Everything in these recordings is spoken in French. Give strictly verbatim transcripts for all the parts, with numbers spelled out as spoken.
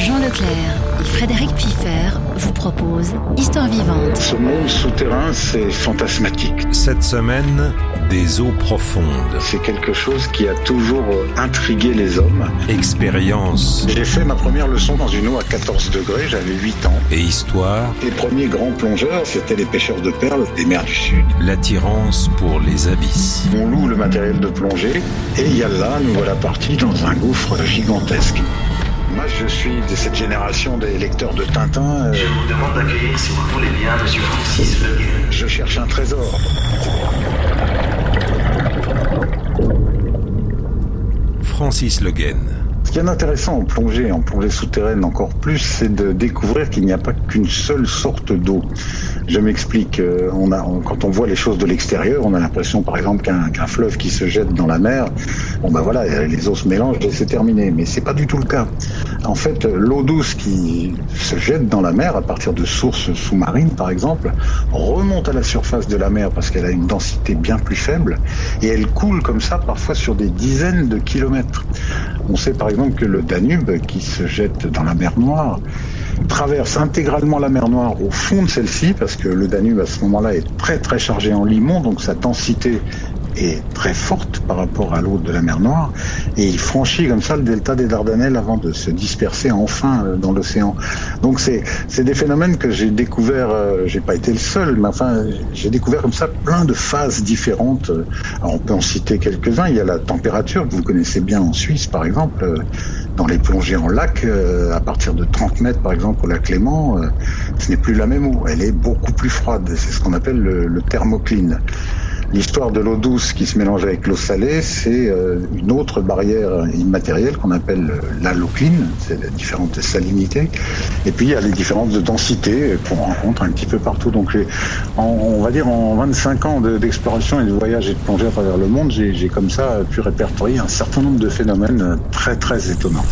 Jean Leclerc et Frédéric Piffer vous proposent Histoire vivante. Ce monde souterrain, c'est fantasmatique. Cette semaine, des eaux profondes. C'est quelque chose qui a toujours intrigué les hommes. Expérience. J'ai fait ma première leçon dans une eau à quatorze degrés, j'avais huit ans. Et histoire. Les premiers grands plongeurs, c'était les pêcheurs de perles des mers du Sud. L'attirance pour les abysses. On loue le matériel de plongée et yallah, nous voilà partis dans un gouffre gigantesque. Moi, je suis de cette génération des lecteurs de Tintin. Euh... Je vous demande d'accueillir, si vous le voulez bien, Monsieur Francis Le Guin. Je cherche un trésor. Francis Le Guin. Ce qui est intéressant en plongée, en plongée souterraine encore plus, c'est de découvrir qu'il n'y a pas qu'une seule sorte d'eau. Je m'explique. On a, on, quand on voit les choses de l'extérieur, on a l'impression, par exemple, qu'un, qu'un fleuve qui se jette dans la mer, bon ben voilà, les eaux se mélangent et c'est terminé. Mais c'est pas du tout le cas. En fait, l'eau douce qui se jette dans la mer à partir de sources sous-marines, par exemple, remonte à la surface de la mer parce qu'elle a une densité bien plus faible et elle coule comme ça parfois sur des dizaines de kilomètres. On sait par exemple que le Danube, qui se jette dans la mer Noire, traverse intégralement la mer Noire au fond de celle-ci, parce que le Danube à ce moment-là est très très chargé en limon, donc sa densité est très forte par rapport à l'eau de la mer Noire, et il franchit comme ça le delta des Dardanelles avant de se disperser enfin dans l'océan. Donc c'est c'est des phénomènes que j'ai découvert, euh, j'ai pas été le seul, mais enfin j'ai découvert comme ça plein de phases différentes. Alors on peut en citer quelques-uns. Il y a la température que vous connaissez bien en Suisse par exemple, euh, dans les plongées en lac, euh, à partir de trente mètres par exemple au lac Léman, euh, ce n'est plus la même eau, elle est beaucoup plus froide, c'est ce qu'on appelle le, le thermocline. L'histoire de l'eau douce qui se mélange avec l'eau salée, c'est une autre barrière immatérielle qu'on appelle l'halocline, c'est la différente salinité. Et puis il y a les différences de densité qu'on rencontre un petit peu partout. Donc en, on va dire en vingt-cinq ans de, d'exploration et de voyage et de plongée à travers le monde, j'ai, j'ai comme ça pu répertorier un certain nombre de phénomènes très très étonnants.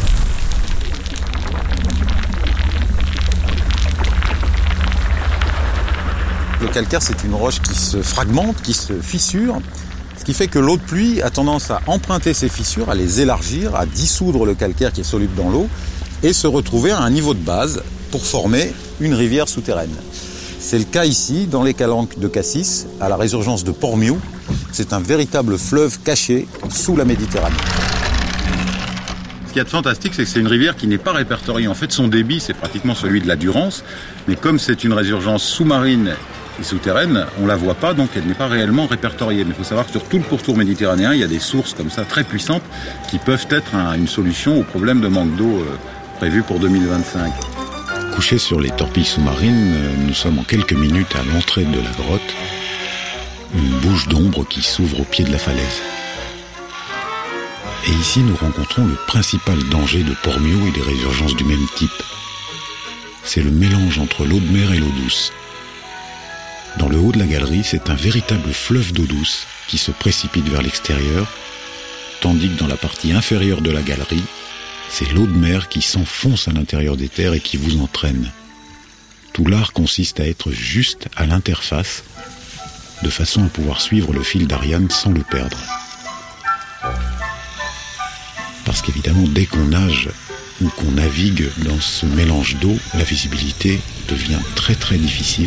Le calcaire, c'est une roche qui se fragmente, qui se fissure, ce qui fait que l'eau de pluie a tendance à emprunter ces fissures, à les élargir, à dissoudre le calcaire qui est soluble dans l'eau et se retrouver à un niveau de base pour former une rivière souterraine. C'est le cas ici, dans les calanques de Cassis, à la résurgence de Pormiou. C'est un véritable fleuve caché sous la Méditerranée. Ce qu'il y a de fantastique, c'est que c'est une rivière qui n'est pas répertoriée. En fait, son débit, c'est pratiquement celui de la Durance, mais comme c'est une résurgence sous-marine et souterraine, on la voit pas, donc elle n'est pas réellement répertoriée. Mais il faut savoir que sur tout le pourtour méditerranéen, il y a des sources comme ça très puissantes qui peuvent être un, une solution au problème de manque d'eau euh, prévu pour deux mille vingt-cinq. Couchés sur les torpilles sous-marines, nous sommes en quelques minutes à l'entrée de la grotte, une bouche d'ombre qui s'ouvre au pied de la falaise. Et ici, nous rencontrons le principal danger de Pormiou et des résurgences du même type. C'est le mélange entre l'eau de mer et l'eau douce. Dans le haut de la galerie, c'est un véritable fleuve d'eau douce qui se précipite vers l'extérieur, tandis que dans la partie inférieure de la galerie, c'est l'eau de mer qui s'enfonce à l'intérieur des terres et qui vous entraîne. Tout l'art consiste à être juste à l'interface, de façon à pouvoir suivre le fil d'Ariane sans le perdre. Parce qu'évidemment, dès qu'on nage ou qu'on navigue dans ce mélange d'eau, la visibilité devient très très difficile.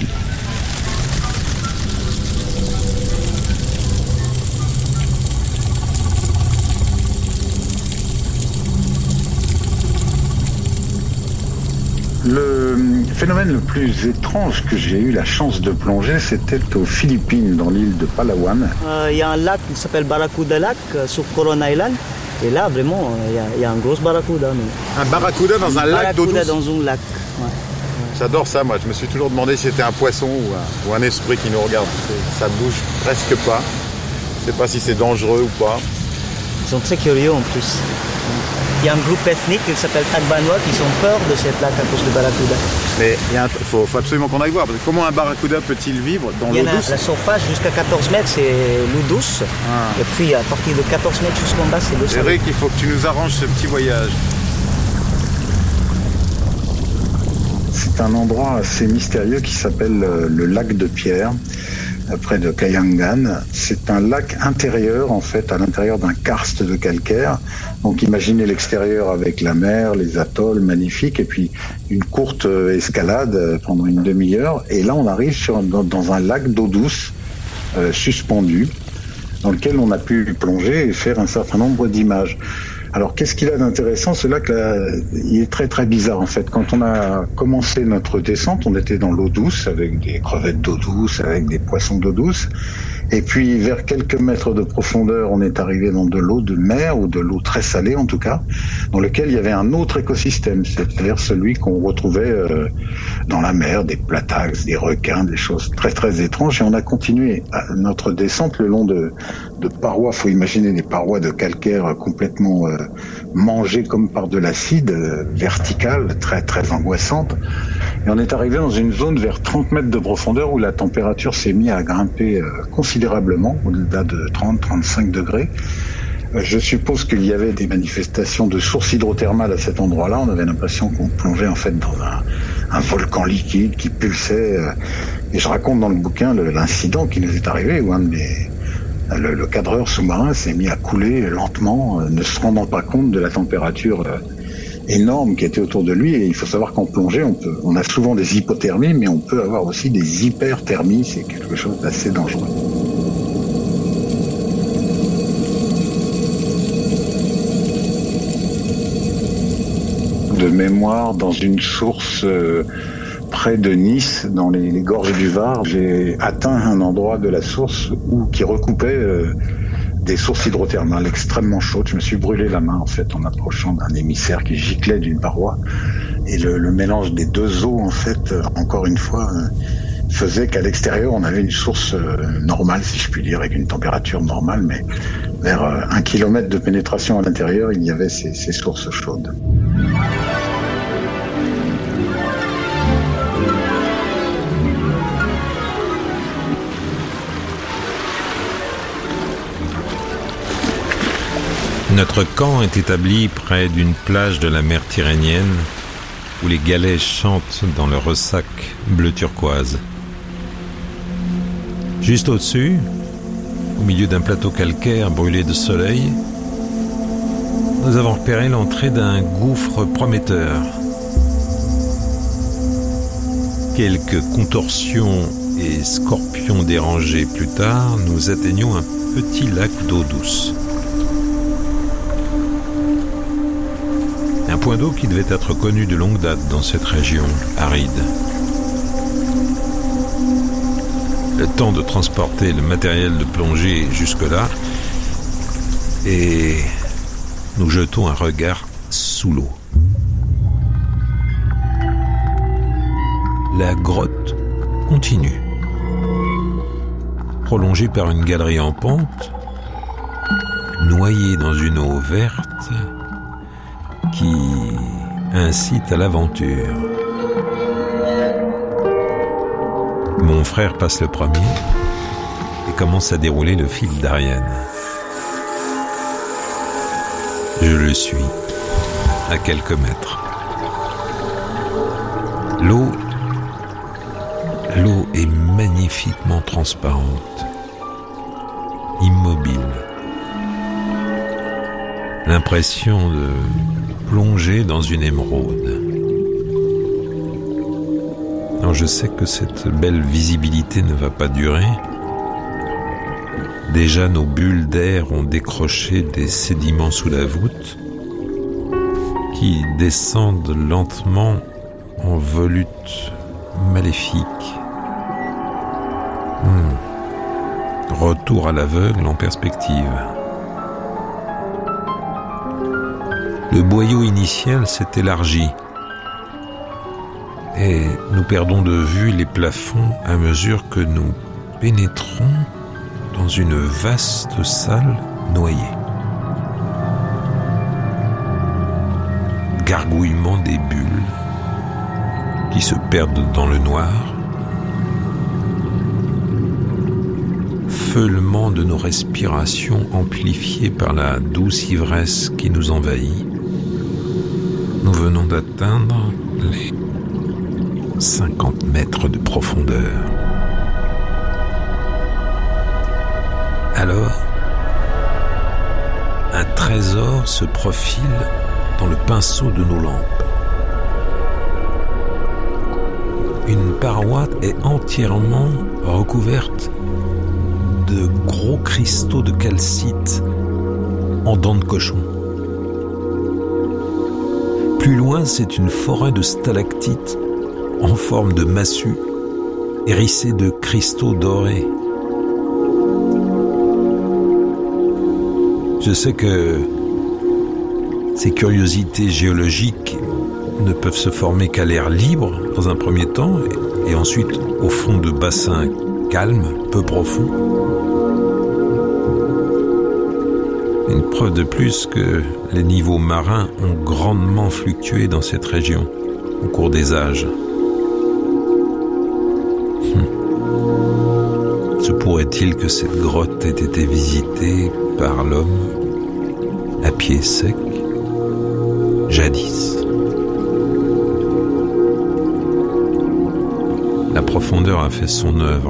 Le phénomène le plus étrange que j'ai eu la chance de plonger, c'était aux Philippines, dans l'île de Palawan. Il euh, y a un lac qui s'appelle Barracuda Lac, euh, sur Corona Island. Et là, vraiment, il y, y a un gros barracuda. Mais... Un barracuda dans un, un lac d'eau douce. Barracuda dans un lac, ouais. J'adore ça, moi. Je me suis toujours demandé si c'était un poisson ou un, ou un esprit qui nous regarde. C'est, ça bouge presque pas. Je sais pas si c'est dangereux ou pas. Ils sont très curieux en plus. Il y a un groupe ethnique qui s'appelle Tagbanwa qui ont peur de cette lac à cause du barracuda. Mais il faut, faut absolument qu'on aille voir. Parce que comment un barracuda peut-il vivre dans l'eau douce? La surface jusqu'à quatorze mètres, c'est l'eau douce. Ah. Et puis à partir de quatorze mètres jusqu'en bas, c'est l'eau salée. Eric, il faut que tu nous arranges ce petit voyage. C'est un endroit assez mystérieux qui s'appelle le lac de Pierre, près de Kayangan. C'est un lac intérieur, en fait, à l'intérieur d'un karst de calcaire. Donc imaginez l'extérieur avec la mer, les atolls magnifiques, et puis une courte escalade pendant une demi-heure. Et là, on arrive sur, dans, dans un lac d'eau douce euh, suspendu, dans lequel on a pu plonger et faire un certain nombre d'images. Alors, qu'est-ce qu'il a d'intéressant? Ce lac-là, il est très très bizarre en fait. Quand on a commencé notre descente, on était dans l'eau douce, avec des crevettes d'eau douce, avec des poissons d'eau douce. Et puis, vers quelques mètres de profondeur, on est arrivé dans de l'eau de mer, ou de l'eau très salée en tout cas, dans lequel il y avait un autre écosystème, c'est-à-dire celui qu'on retrouvait euh, dans la mer, des platax, des requins, des choses très très étranges. Et on a continué notre descente le long de, de parois, faut imaginer des parois de calcaire complètement euh, mangées comme par de l'acide, euh, verticales, très très angoissantes. Et on est arrivé dans une zone vers trente mètres de profondeur où la température s'est mise à grimper euh, considérablement, au-delà de trente à trente-cinq degrés. Euh, je suppose qu'il y avait des manifestations de sources hydrothermales à cet endroit-là. On avait l'impression qu'on plongeait en fait dans un, un volcan liquide qui pulsait. Euh, et je raconte dans le bouquin le, l'incident qui nous est arrivé, où un de mes, le, le cadreur sous-marin s'est mis à couler lentement, euh, ne se rendant pas compte de la température euh, énorme qui était autour de lui. Et il faut savoir qu'en plongée, on peut, on a souvent des hypothermies, mais on peut avoir aussi des hyperthermies. C'est quelque chose d'assez dangereux. De mémoire, dans une source euh, près de Nice, dans les, les gorges du Var, j'ai atteint un endroit de la source où qui recoupait euh, des sources hydrothermales extrêmement chaudes. Je me suis brûlé la main en fait en approchant d'un émissaire qui giclait d'une paroi, et le, le mélange des deux eaux en fait, euh, encore une fois, euh, faisait qu'à l'extérieur on avait une source euh, normale, si je puis dire, avec une température normale, mais vers euh, un kilomètre de pénétration à l'intérieur, il y avait ces, ces sources chaudes. Notre camp est établi près d'une plage de la mer Tyrrhénienne où les galets chantent dans le ressac bleu turquoise. Juste au-dessus, au milieu d'un plateau calcaire brûlé de soleil, nous avons repéré l'entrée d'un gouffre prometteur. Quelques contorsions et scorpions dérangés plus tard, nous atteignons un petit lac d'eau douce. Un point d'eau qui devait être connu de longue date dans cette région aride. Le temps de transporter le matériel de plongée jusque-là, et nous jetons un regard sous l'eau. La grotte continue, prolongée par une galerie en pente, noyée dans une eau verte qui incite à l'aventure. Mon frère passe le premier et commence à dérouler le fil d'Ariane. Je le suis à quelques mètres. L'eau, l'eau est magnifiquement transparente, immobile. L'impression de plonger dans une émeraude. Alors je sais que cette belle visibilité ne va pas durer. Déjà nos bulles d'air ont décroché des sédiments sous la voûte qui descendent lentement en volutes maléfiques. Hmm. Retour à l'aveugle en perspective. Le boyau initial s'est élargi et nous perdons de vue les plafonds à mesure que nous pénétrons dans une vaste salle noyée. Gargouillement des bulles qui se perdent dans le noir, feulement de nos respirations amplifiées par la douce ivresse qui nous envahit. Nous venons d'atteindre les cinquante mètres de profondeur. Alors, un trésor se profile dans le pinceau de nos lampes. Une paroi est entièrement recouverte de gros cristaux de calcite en dents de cochon. Plus loin, c'est une forêt de stalactites en forme de massue, hérissée de cristaux dorés. Je sais que ces curiosités géologiques ne peuvent se former qu'à l'air libre dans un premier temps et ensuite au fond de bassins calmes, peu profonds. Une preuve de plus que les niveaux marins ont grandement fluctué dans cette région au cours des âges. Hum. Se pourrait-il que cette grotte ait été visitée par l'homme à pied sec, jadis? La profondeur a fait son œuvre.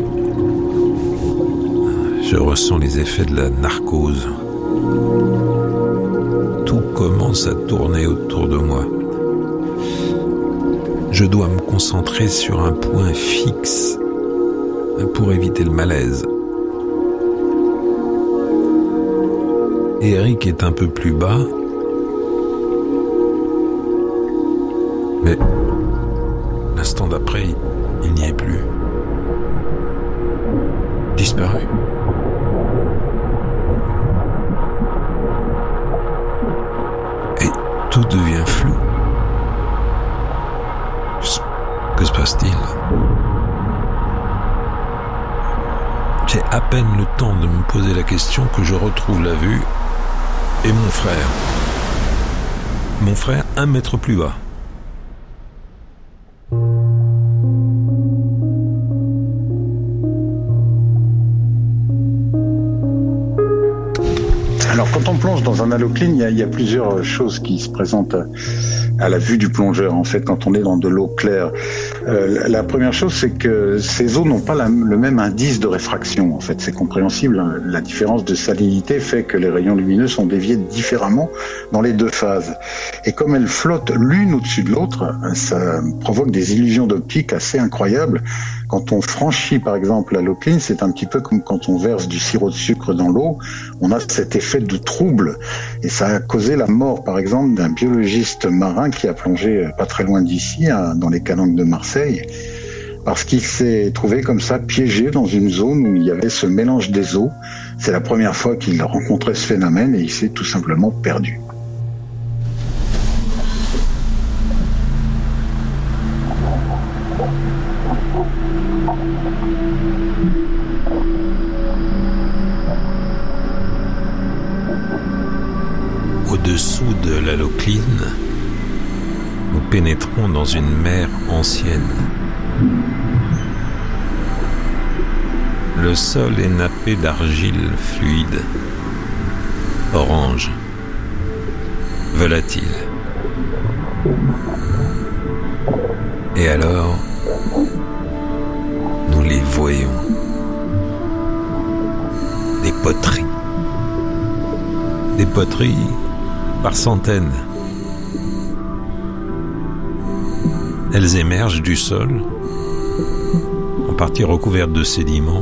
Je ressens les effets de la narcose. Tout commence à tourner autour de moi. Je dois me concentrer sur un point fixe pour éviter le malaise. Eric est un peu plus bas, mais l'instant d'après, il n'y est plus. Disparu. Et tout devient flou. Que se passe-t-il? J'ai à peine le temps de me poser la question que je retrouve la vue et mon frère. Mon frère un mètre plus bas. Alors quand on plonge dans un halocline, il y a, il y a plusieurs choses qui se présentent à, à la vue du plongeur, en fait, quand on est dans de l'eau claire. Euh, la première chose, c'est que ces eaux n'ont pas la, le même indice de réfraction, en fait. C'est compréhensible. La différence de salinité fait que les rayons lumineux sont déviés différemment dans les deux phases. Et comme elles flottent l'une au-dessus de l'autre, ça provoque des illusions d'optique assez incroyables. Quand on franchit, par exemple, l'halocline, c'est un petit peu comme quand on verse du sirop de sucre dans l'eau. On a cet effet de trouble. Et ça a causé la mort, par exemple, d'un biologiste marin qui a plongé pas très loin d'ici, dans les calanques de Marseille, parce qu'il s'est trouvé comme ça piégé dans une zone où il y avait ce mélange des eaux. C'est la première fois qu'il rencontrait ce phénomène et il s'est tout simplement perdu. Au-dessous de l'halocline, nous pénétrons dans une mer ancienne. Le sol est nappé d'argile fluide, orange, volatile. Et alors, nous les voyons. Des poteries. Des poteries par centaines. Elles émergent du sol, en partie recouvertes de sédiments.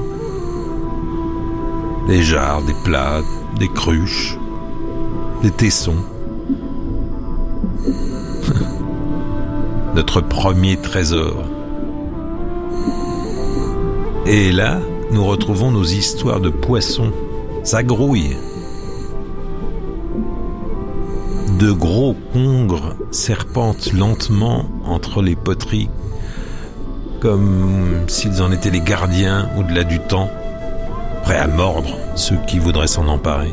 Des jarres, des plats, des cruches, des tessons. Notre premier trésor. Et là, nous retrouvons nos histoires de poissons. Ça grouille. De gros congres serpentent lentement entre les poteries, comme s'ils en étaient les gardiens au-delà du temps, prêts à mordre ceux qui voudraient s'en emparer.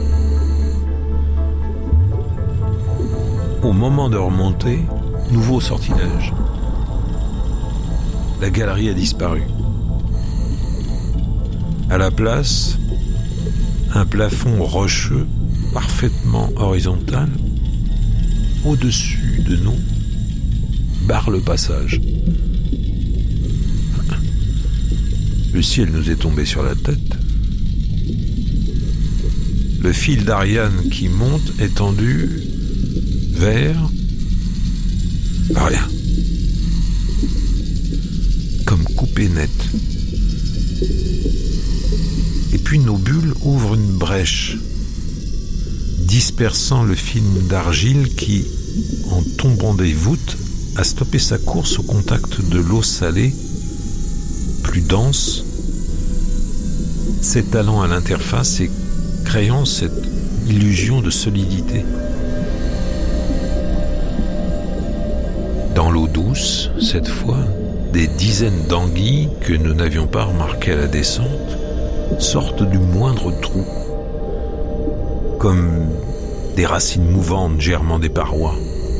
Au moment de remonter, nouveau sortilège. La galerie a disparu. À la place, un plafond rocheux parfaitement horizontal au-dessus de nous barre le passage. Le ciel nous est tombé sur la tête. le fil d'Ariane qui monte est tendu vers rien. Comme coupé net. Et puis nos bulles ouvrent une brèche, dispersant le film d'argile qui, en tombant des voûtes, a stoppé sa course au contact de l'eau salée, plus dense, s'étalant à l'interface et créant cette illusion de solidité. Dans l'eau douce, cette fois, des dizaines d'anguilles que nous n'avions pas remarquées à la descente sortent du moindre trou, comme des racines mouvantes germant des parois.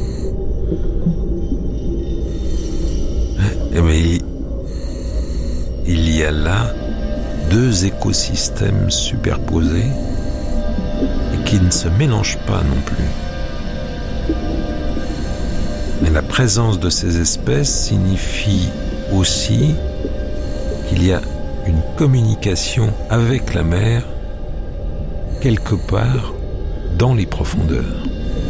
Mais il y a là deux écosystèmes superposés et qui ne se mélangent pas non plus. Mais la présence de ces espèces signifie aussi qu'il y a une communication avec la mer quelque part dans les profondeurs.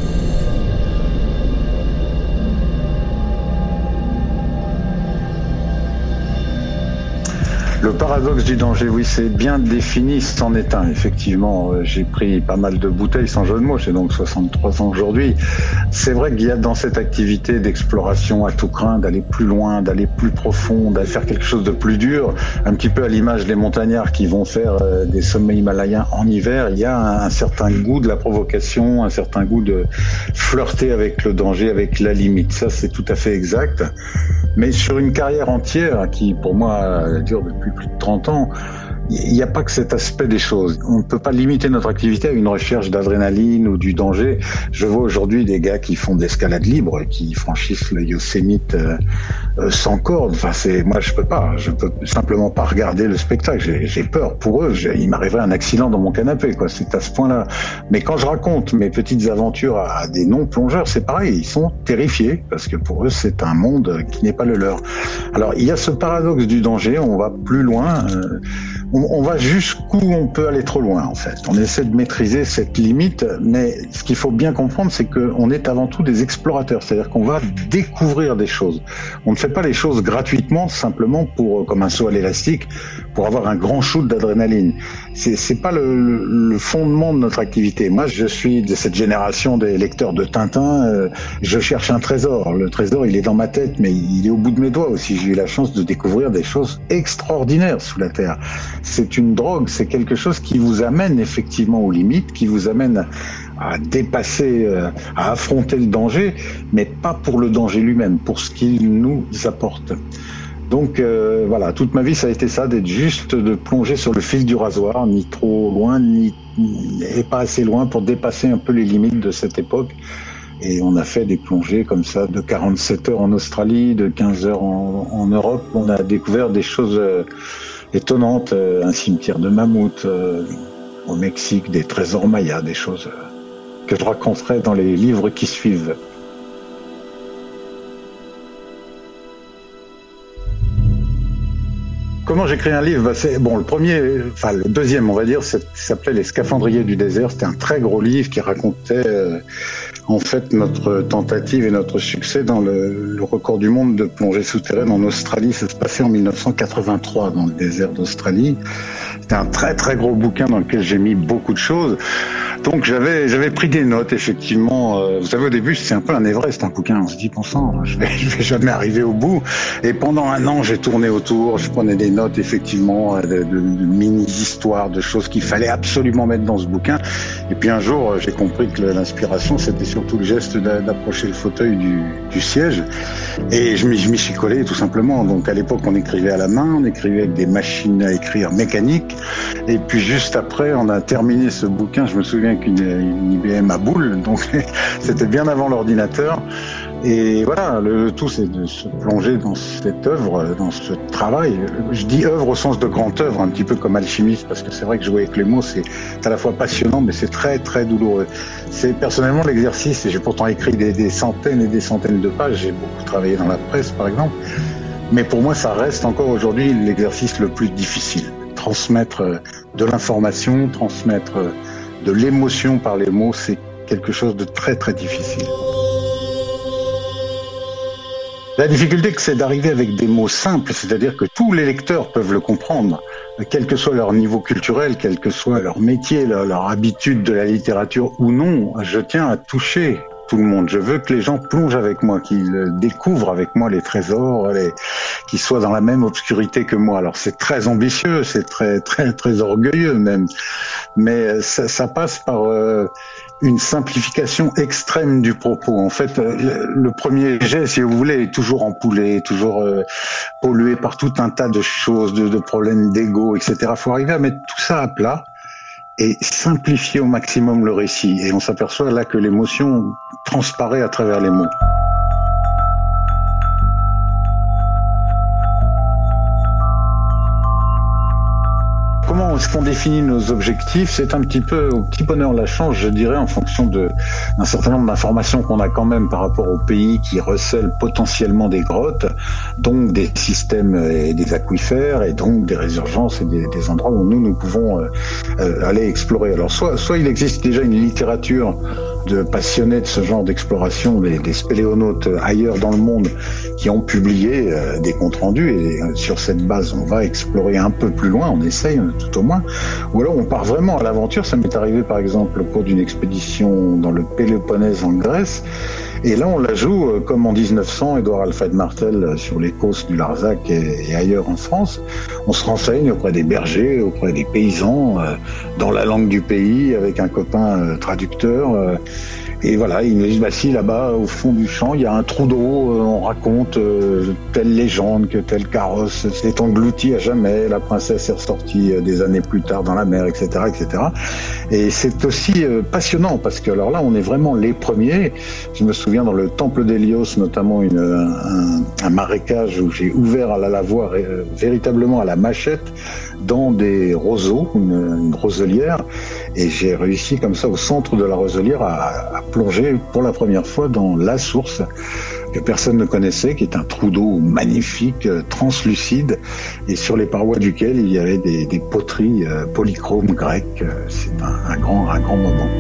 Le paradoxe du danger, oui, c'est bien défini, c'en est un. Effectivement, euh, j'ai pris pas mal de bouteilles, sans jeu de mots, j'ai donc soixante-trois ans aujourd'hui. C'est vrai qu'il y a dans cette activité d'exploration à tout crin, d'aller plus loin, d'aller plus profond, d'aller faire quelque chose de plus dur, un petit peu à l'image des montagnards qui vont faire euh, des sommets himalayens en hiver, il y a un, un certain goût de la provocation, un certain goût de flirter avec le danger, avec la limite. Ça, c'est tout à fait exact. Mais sur une carrière entière qui, pour moi, dure depuis plus de trente ans, il n'y a pas que cet aspect des choses. On ne peut pas limiter notre activité à une recherche d'adrénaline ou du danger. Je vois aujourd'hui des gars qui font de l'escalade libre, qui franchissent le Yosemite euh, euh, sans corde. Enfin, c'est, moi, je peux pas. Je peux simplement pas regarder le spectacle. J'ai, j'ai peur pour eux. J'ai, il m'arriverait un accident dans mon canapé, quoi. C'est à ce point-là. Mais quand je raconte mes petites aventures à, à des non-plongeurs, c'est pareil. Ils sont terrifiés parce que pour eux, c'est un monde qui n'est pas le leur. Alors, il y a ce paradoxe du danger. On va plus loin. Euh, on, on va jusqu'où on peut aller trop loin, en fait. On essaie de maîtriser cette limite, mais ce qu'il faut bien comprendre, c'est qu'on est avant tout des explorateurs. C'est-à-dire qu'on va découvrir des choses. On ne fait pas les choses gratuitement, simplement pour, comme un saut à l'élastique, pour avoir un grand shoot d'adrénaline. C'est, c'est pas le, le fondement de notre activité. Moi, je suis de cette génération des lecteurs de Tintin. Euh, je cherche un trésor. Le trésor, il est dans ma tête, mais il est au bout de mes doigts aussi. J'ai eu la chance de découvrir des choses extraordinaires sous la terre. C'est une drogue, c'est quelque chose qui vous amène effectivement aux limites, qui vous amène à dépasser, euh, à affronter le danger, mais pas pour le danger lui-même, pour ce qu'il nous apporte. Donc euh, voilà, toute ma vie ça a été ça, d'être juste de plonger sur le fil du rasoir, ni trop loin, ni et pas assez loin pour dépasser un peu les limites de cette époque. Et on a fait des plongées comme ça de quarante-sept heures en Australie, de quinze heures en, en Europe. On a découvert des choses euh, étonnantes, euh, un cimetière de mammouth euh, au Mexique, des trésors mayas, des choses euh, que je raconterai dans les livres qui suivent. Comment j'ai créé un livre? Bah c'est, bon, le premier, enfin le deuxième, on va dire, ça s'appelait Les Scaphandriers du désert. C'était un très gros livre qui racontait euh, en fait notre tentative et notre succès dans le, le record du monde de plongée souterraine en Australie. Ça se passait en dix-neuf cent quatre-vingt-trois dans le désert d'Australie. C'était un très très gros bouquin dans lequel j'ai mis beaucoup de choses. Donc j'avais j'avais pris des notes effectivement. Euh, vous savez, au début c'est un peu un Everest, un bouquin. On se dit bon sang, je vais je vais jamais arriver au bout. Et pendant un an j'ai tourné autour, je prenais des notes effectivement de, de, de mini histoires, de choses qu'il fallait absolument mettre dans ce bouquin. Et puis un jour j'ai compris que l'inspiration c'était surtout le geste d'approcher le fauteuil du, du siège. Et je m'y je m'y suis collé tout simplement. Donc à l'époque on écrivait à la main, on écrivait avec des machines à écrire mécaniques. Et puis juste après on a terminé ce bouquin. Je me souviens qu'une une I B M à boule, donc c'était bien avant l'ordinateur. Et voilà, le, le tout c'est de se plonger dans cette œuvre, dans ce travail. Je dis œuvre au sens de grande œuvre, un petit peu comme alchimiste, parce que c'est vrai que jouer avec les mots, c'est à la fois passionnant, mais c'est très très douloureux. C'est personnellement l'exercice, et j'ai pourtant écrit des, des centaines et des centaines de pages, j'ai beaucoup travaillé dans la presse par exemple, mais pour moi ça reste encore aujourd'hui l'exercice le plus difficile. Transmettre de l'information, transmettre de l'émotion par les mots, c'est quelque chose de très très difficile. La difficulté, c'est d'arriver avec des mots simples, c'est-à-dire que tous les lecteurs peuvent le comprendre, quel que soit leur niveau culturel, quel que soit leur métier, leur, leur habitude de la littérature ou non. Je tiens à toucher tout le monde. Je veux que les gens plongent avec moi, qu'ils découvrent avec moi les trésors, les... qu'ils soient dans la même obscurité que moi. Alors c'est très ambitieux, c'est très très très orgueilleux même, mais ça, ça passe par euh, une simplification extrême du propos. En fait, le premier jet, si vous voulez, est toujours empoulé, toujours euh, pollué par tout un tas de choses, de, de problèmes d'ego, et cetera. Il faut arriver à mettre tout ça à plat et simplifier au maximum le récit. Et on s'aperçoit là que l'émotion transparaît à travers les mots. Comment est-ce qu'on définit nos objectifs? C'est un petit peu au petit bonheur la chance, je dirais, en fonction de, d'un certain nombre d'informations qu'on a quand même par rapport aux pays qui recèlent potentiellement des grottes, donc des systèmes et des aquifères, et donc des résurgences et des, des endroits où nous, nous pouvons euh, euh, aller explorer. Alors soit, soit il existe déjà une littérature de passionnés de ce genre d'exploration, des, des spéléonautes ailleurs dans le monde qui ont publié euh, des comptes rendus, et euh, sur cette base, on va explorer un peu plus loin, on essaye tout au moins, ou alors on part vraiment à l'aventure. Ça m'est arrivé par exemple au cours d'une expédition dans le Péloponnèse en Grèce, et là on la joue euh, comme en dix-neuf cents, Édouard Alfred Martel euh, sur les côtes du Larzac et, et ailleurs en France. On se renseigne auprès des bergers, auprès des paysans, euh, dans la langue du pays, avec un copain euh, traducteur, euh, et voilà, ils nous disent, bah si, là-bas, au fond du champ, il y a un trou d'eau, euh, on raconte euh, telle légende, que tel carrosse s'est englouti à jamais, la princesse est ressortie euh, des années plus tard dans la mer, et cetera, et cetera. Et c'est aussi euh, passionnant, parce que alors là, on est vraiment les premiers. Je me souviens dans le temple d'Hélios, notamment une, un, un marécage où j'ai ouvert à la lavoir euh, véritablement à la machette, dans des roseaux, une, une roselière, et j'ai réussi comme ça au centre de la roselière à, à plonger pour la première fois dans la source que personne ne connaissait, qui est un trou d'eau magnifique, translucide, et sur les parois duquel il y avait des, des poteries euh, polychromes grecques. C'est un, un grand, un grand moment.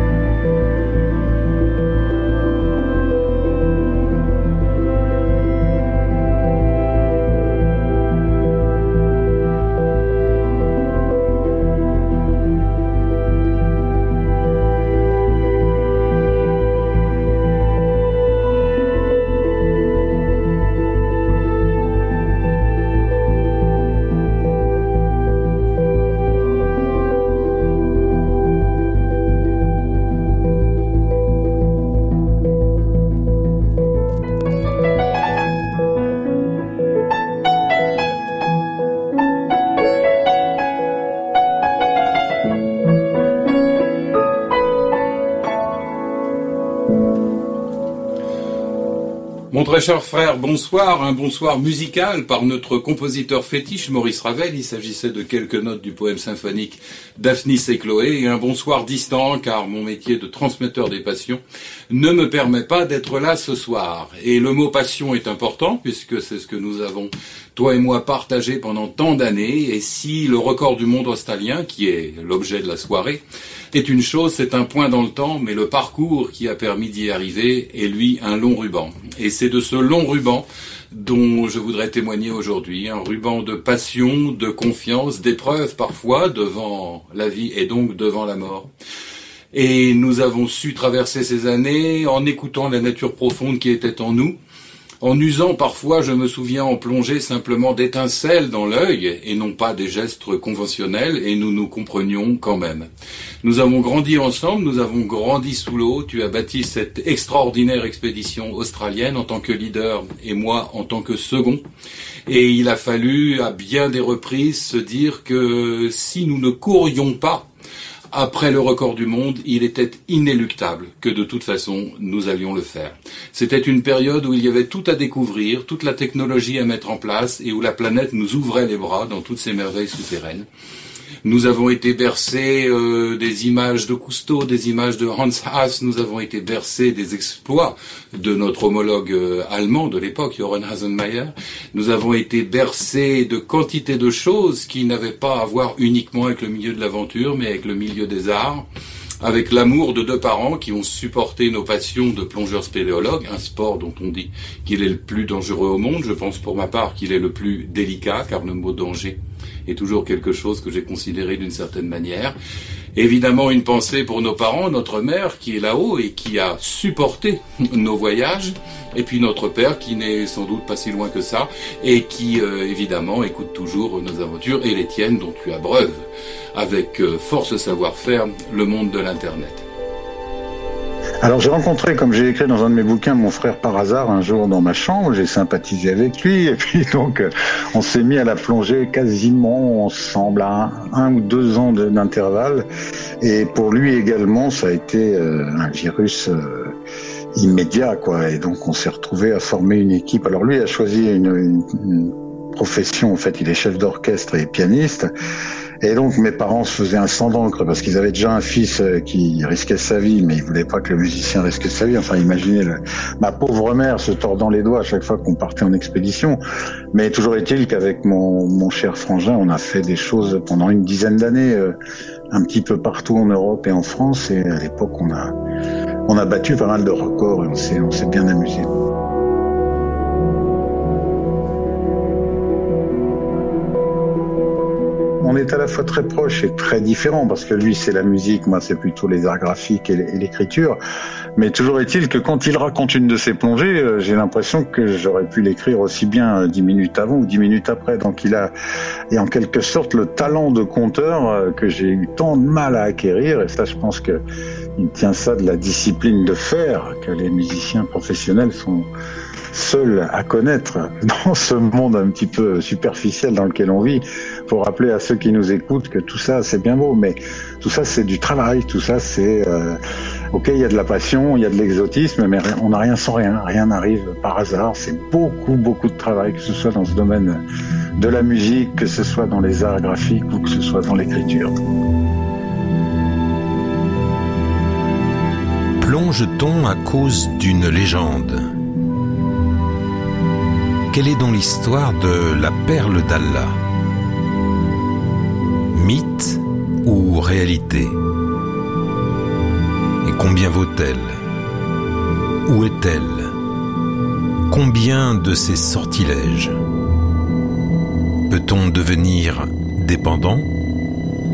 Mon très cher frère, bonsoir, un bonsoir musical par notre compositeur fétiche Maurice Ravel. Il s'agissait de quelques notes du poème symphonique Daphnis et Chloé, et un bonsoir distant, car mon métier de transmetteur des passions ne me permet pas d'être là ce soir. Et le mot passion est important, puisque c'est ce que nous avons, toi et moi, partagé pendant tant d'années. Et si le record du monde australien, qui est l'objet de la soirée, est une chose, c'est un point dans le temps, mais le parcours qui a permis d'y arriver est, lui, un long ruban. Et c'est de ce long ruban dont je voudrais témoigner aujourd'hui, un ruban de passion, de confiance, d'épreuve parfois devant la vie et donc devant la mort. Et nous avons su traverser ces années en écoutant la nature profonde qui était en nous, en usant parfois, je me souviens, en plongée simplement d'étincelles dans l'œil et non pas des gestes conventionnels, et nous nous comprenions quand même. Nous avons grandi ensemble, nous avons grandi sous l'eau. Tu as bâti cette extraordinaire expédition australienne en tant que leader et moi en tant que second. Et il a fallu à bien des reprises se dire que si nous ne courions pas après le record du monde, il était inéluctable que de toute façon, nous allions le faire. C'était une période où il y avait tout à découvrir, toute la technologie à mettre en place et où la planète nous ouvrait les bras dans toutes ces merveilles souterraines. Nous avons été bercés euh, des images de Cousteau, des images de Hans Haas. Nous avons été bercés des exploits de notre homologue euh, allemand de l'époque, Johann Hasenmayer. Nous avons été bercés de quantité de choses qui n'avaient pas à voir uniquement avec le milieu de l'aventure, mais avec le milieu des arts, avec l'amour de deux parents qui ont supporté nos passions de plongeurs spéléologues, un sport dont on dit qu'il est le plus dangereux au monde. Je pense pour ma part qu'il est le plus délicat, car le mot danger est toujours quelque chose que j'ai considéré d'une certaine manière. Évidemment, une pensée pour nos parents, notre mère qui est là-haut et qui a supporté nos voyages, et puis notre père qui n'est sans doute pas si loin que ça, et qui, euh, évidemment, écoute toujours nos aventures, et les tiennes dont tu abreuves, avec euh, force savoir-faire, le monde de l'Internet. Alors j'ai rencontré, comme j'ai écrit dans un de mes bouquins, mon frère par hasard un jour dans ma chambre, j'ai sympathisé avec lui et puis donc euh, on s'est mis à la plongée quasiment ensemble à un, un ou deux ans de, d'intervalle et pour lui également ça a été euh, un virus euh, immédiat quoi et donc on s'est retrouvé à former une équipe. Alors lui a choisi une, une, une profession, en fait il est chef d'orchestre et pianiste. Et donc mes parents se faisaient un sang d'encre parce qu'ils avaient déjà un fils qui risquait sa vie, mais ils voulaient pas que le musicien risque sa vie. Enfin, imaginez le... ma pauvre mère se tordant les doigts à chaque fois qu'on partait en expédition. Mais toujours est-il qu'avec mon, mon cher frangin, on a fait des choses pendant une dizaine d'années, euh, un petit peu partout en Europe et en France. Et à l'époque, on a, on a battu pas mal de records et on s'est, on s'est bien amusé. On est à la fois très proche et très différent parce que lui c'est la musique, moi c'est plutôt les arts graphiques et l'écriture. Mais toujours est-il que quand il raconte une de ses plongées, j'ai l'impression que j'aurais pu l'écrire aussi bien dix minutes avant ou dix minutes après. Donc il a, et en quelque sorte, le talent de conteur que j'ai eu tant de mal à acquérir. Et ça, je pense que il tient ça de la discipline de faire que les musiciens professionnels sont seuls à connaître dans ce monde un petit peu superficiel dans lequel on vit. Faut rappeler à ceux qui nous écoutent que tout ça c'est bien beau, mais tout ça c'est du travail, tout ça c'est euh, ok, il y a de la passion, il y a de l'exotisme, mais on n'a rien sans rien, rien n'arrive par hasard. C'est beaucoup beaucoup de travail, que ce soit dans ce domaine de la musique, que ce soit dans les arts graphiques ou que ce soit dans l'écriture. Plonge-t-on à cause d'une légende ? Quelle est donc l'histoire de la perle d'Allah ? Mythe ou réalité ? Et combien vaut-elle ? Où est-elle ? Combien de ces sortilèges ? Peut-on devenir dépendant ? Accro ?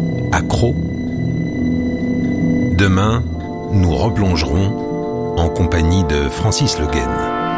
Demain, nous replongerons en compagnie de Francis Le Guesne.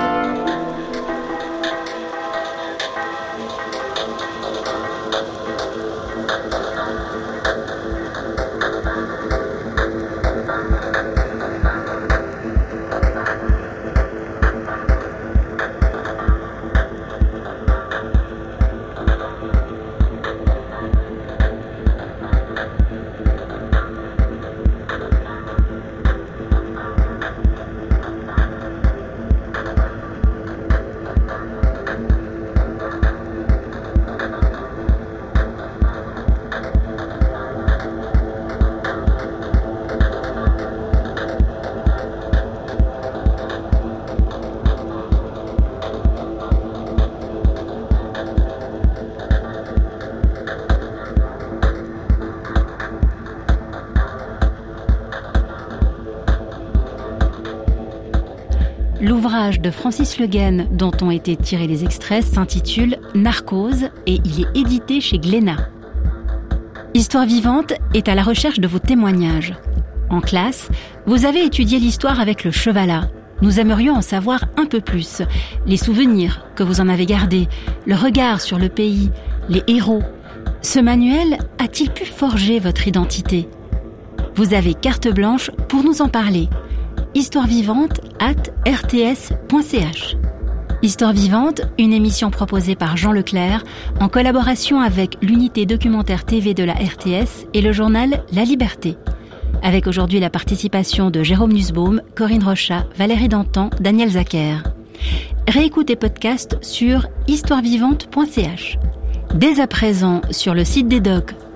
L'ouvrage de Francis Le Guesne, dont ont été tirés les extraits, s'intitule Narcose et il est édité chez Glénat. Histoire vivante est à la recherche de vos témoignages. En classe, vous avez étudié l'histoire avec le Chevalat. Nous aimerions en savoir un peu plus. Les souvenirs que vous en avez gardés, le regard sur le pays, les héros. Ce manuel a-t-il pu forger votre identité ? Vous avez carte blanche pour nous en parler. Histoire vivante arobase r t s point c h. Histoire vivante, une émission proposée par Jean Leclerc en collaboration avec l'unité documentaire T V de la R T S et le journal La Liberté. Avec aujourd'hui la participation de Jérôme Nussbaum, Corinne Rochat, Valérie Dantan, Daniel Zacher. Réécoutez podcast sur histoire vivante point c h. Dès à présent, sur le site des docs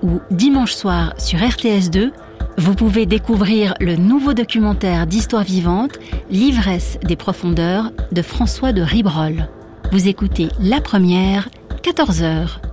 ou dimanche soir sur R T S deux, vous pouvez découvrir le nouveau documentaire d'histoire vivante, L'ivresse des profondeurs, de François de Ribrol. Vous écoutez La Première, quatorze heures.